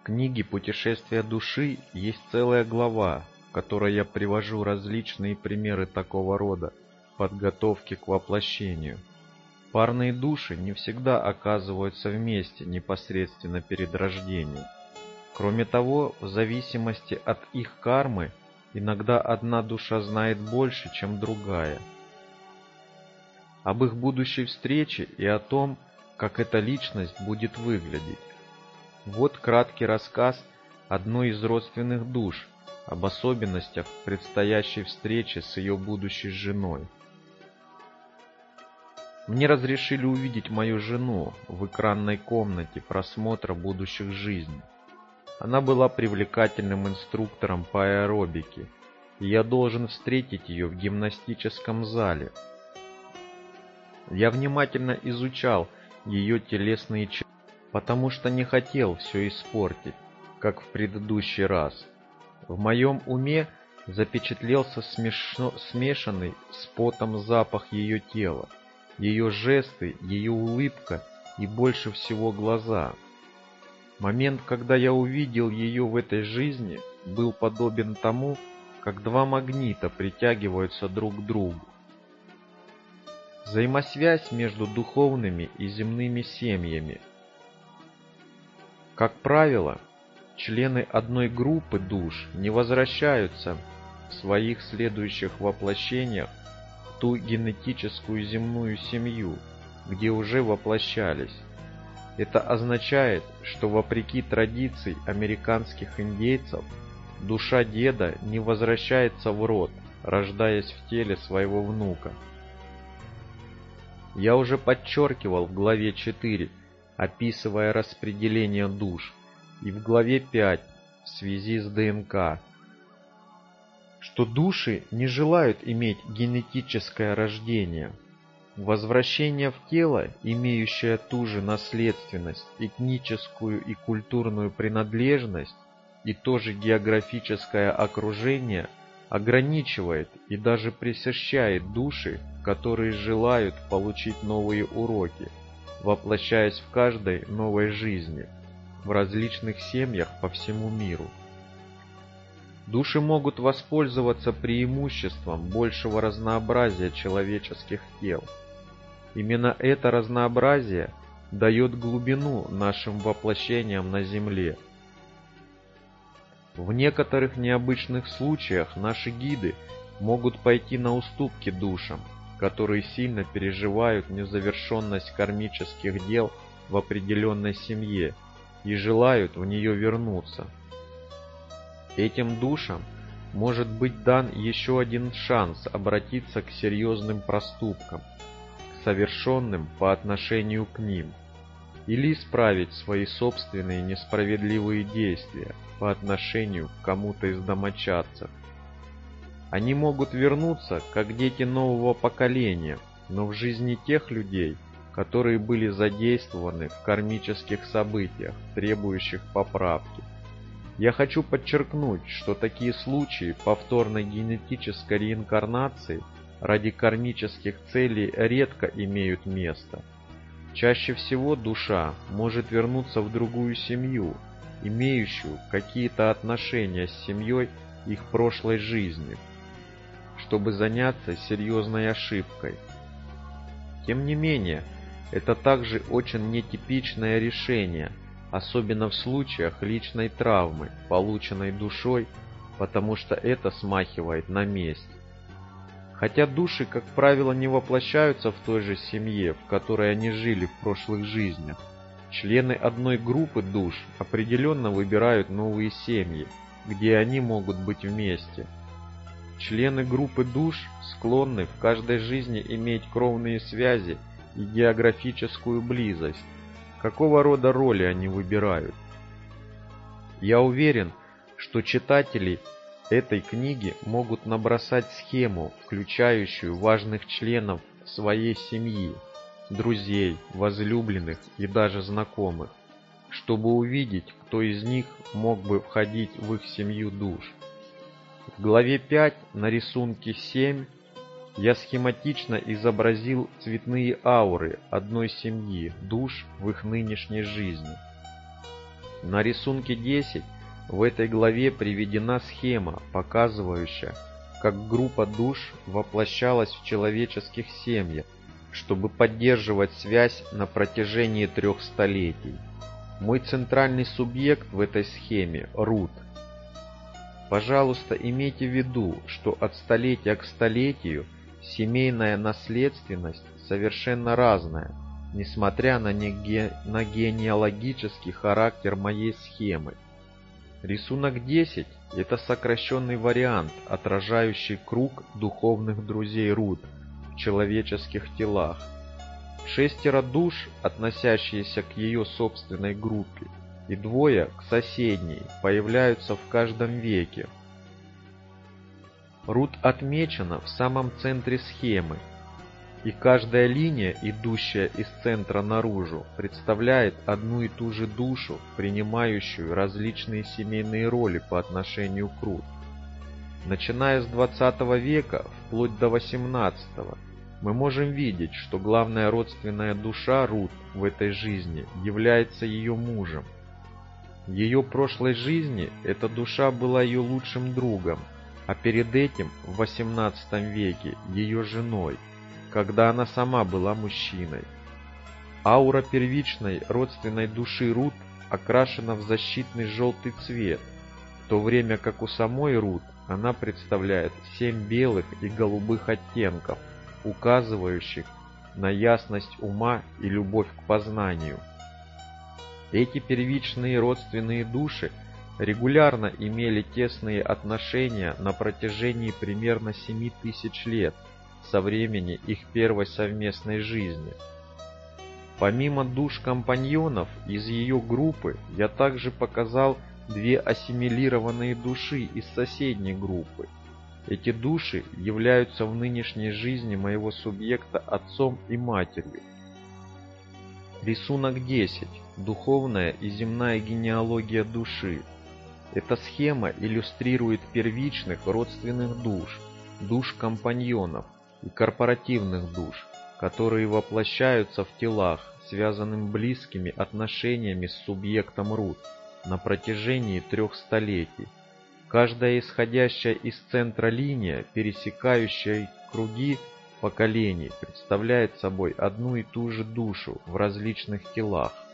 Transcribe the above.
книге «Путешествие души» есть целая глава, в которой я привожу различные примеры такого рода подготовки к воплощению. Парные души не всегда оказываются вместе непосредственно перед рождением. Кроме того, в зависимости от их кармы, иногда одна душа знает больше, чем другая. Об их будущей встрече и о том, как эта личность будет выглядеть. Вот краткий рассказ одной из родственных душ об особенностях предстоящей встречи с ее будущей женой. Мне разрешили увидеть мою жену в экранной комнате просмотра будущих жизней. Она была привлекательным инструктором по аэробике, и я должен встретить ее в гимнастическом зале. Я внимательно изучал ее телесные черты, потому что не хотел все испортить, как в предыдущий раз. В моем уме запечатлелся смешанный с потом запах ее тела, ее жесты, ее улыбка и больше всего глаза. Момент, когда я увидел ее в этой жизни, был подобен тому, как два магнита притягиваются друг к другу. Взаимосвязь между духовными и земными семьями. Как правило, члены одной группы душ не возвращаются в своих следующих воплощениях в ту генетическую земную семью, где уже воплощались. Это означает, что вопреки традиции американских индейцев, душа деда не возвращается в род, рождаясь в теле своего внука. Я уже подчеркивал в главе 4, описывая распределение душ, и в главе 5 в связи с ДНК, что души не желают иметь генетическое рождение. Возвращение в тело, имеющее ту же наследственность, этническую и культурную принадлежность и то же географическое окружение, ограничивает и даже пресыщает души, которые желают получить новые уроки, воплощаясь в каждой новой жизни, в различных семьях по всему миру. Души могут воспользоваться преимуществом большего разнообразия человеческих тел. Именно это разнообразие дает глубину нашим воплощениям на Земле. В некоторых необычных случаях наши гиды могут пойти на уступки душам, которые сильно переживают незавершенность кармических дел в определенной семье и желают в нее вернуться. Этим душам может быть дан еще один шанс обратиться к серьезным проступкам, совершенным по отношению к ним, или исправить свои собственные несправедливые действия по отношению к кому-то из домочадцев. Они могут вернуться, как дети нового поколения, но в жизни тех людей, которые были задействованы в кармических событиях, требующих поправки. Я хочу подчеркнуть, что такие случаи повторной генетической реинкарнации ради кармических целей редко имеют место. Чаще всего душа может вернуться в другую семью, имеющую какие-то отношения с семьей их прошлой жизни, чтобы заняться серьезной ошибкой. Тем не менее, это также очень нетипичное решение, особенно в случаях личной травмы, полученной душой, потому что это смахивает на месть. Хотя души, как правило, не воплощаются в той же семье, в которой они жили в прошлых жизнях, члены одной группы душ определенно выбирают новые семьи, где они могут быть вместе. Члены группы душ склонны в каждой жизни иметь кровные связи и географическую близость. Какого рода роли они выбирают? Я уверен, что читатели этой книги могут набросать схему, включающую важных членов своей семьи, друзей, возлюбленных и даже знакомых, чтобы увидеть, кто из них мог бы входить в их семью душ. В главе 5 на рисунке 7 я схематично изобразил цветные ауры одной семьи душ в их нынешней жизни. На рисунке 10 в этой главе приведена схема, показывающая, как группа душ воплощалась в человеческих семьях, чтобы поддерживать связь на протяжении 3 столетий. Мой центральный субъект в этой схеме – Рут. Пожалуйста, имейте в виду, что от столетия к столетию семейная наследственность совершенно разная, несмотря на генеалогический характер моей схемы. Рисунок 10 – это сокращенный вариант, отражающий круг духовных друзей Рут в человеческих телах. 6 душ, относящиеся к ее собственной группе, и 2 к соседней, появляются в каждом веке. Рут отмечена в самом центре схемы, и каждая линия, идущая из центра наружу, представляет одну и ту же душу, принимающую различные семейные роли по отношению к Рут. Начиная с 20 века вплоть до 18, мы можем видеть, что главная родственная душа Рут в этой жизни является ее мужем. В ее прошлой жизни эта душа была ее лучшим другом, а перед этим, в 18 веке, ее женой, когда она сама была мужчиной. Аура первичной родственной души Рут окрашена в защитный желтый цвет, в то время как у самой Рут она представляет 7 белых и голубых оттенков, указывающих на ясность ума и любовь к познанию. Эти первичные родственные души регулярно имели тесные отношения на протяжении примерно 7000 лет со времени их первой совместной жизни. Помимо душ-компаньонов из ее группы, я также показал 2 ассимилированные души из соседней группы. Эти души являются в нынешней жизни моего субъекта отцом и матерью. Рисунок 10. Духовная и земная генеалогия души. Эта схема иллюстрирует первичных родственных душ, душ-компаньонов и корпоративных душ, которые воплощаются в телах, связанным близкими отношениями с субъектом Рут на протяжении 3 столетий. Каждая исходящая из центра линия, пересекающая круги поколений, представляет собой одну и ту же душу в различных телах.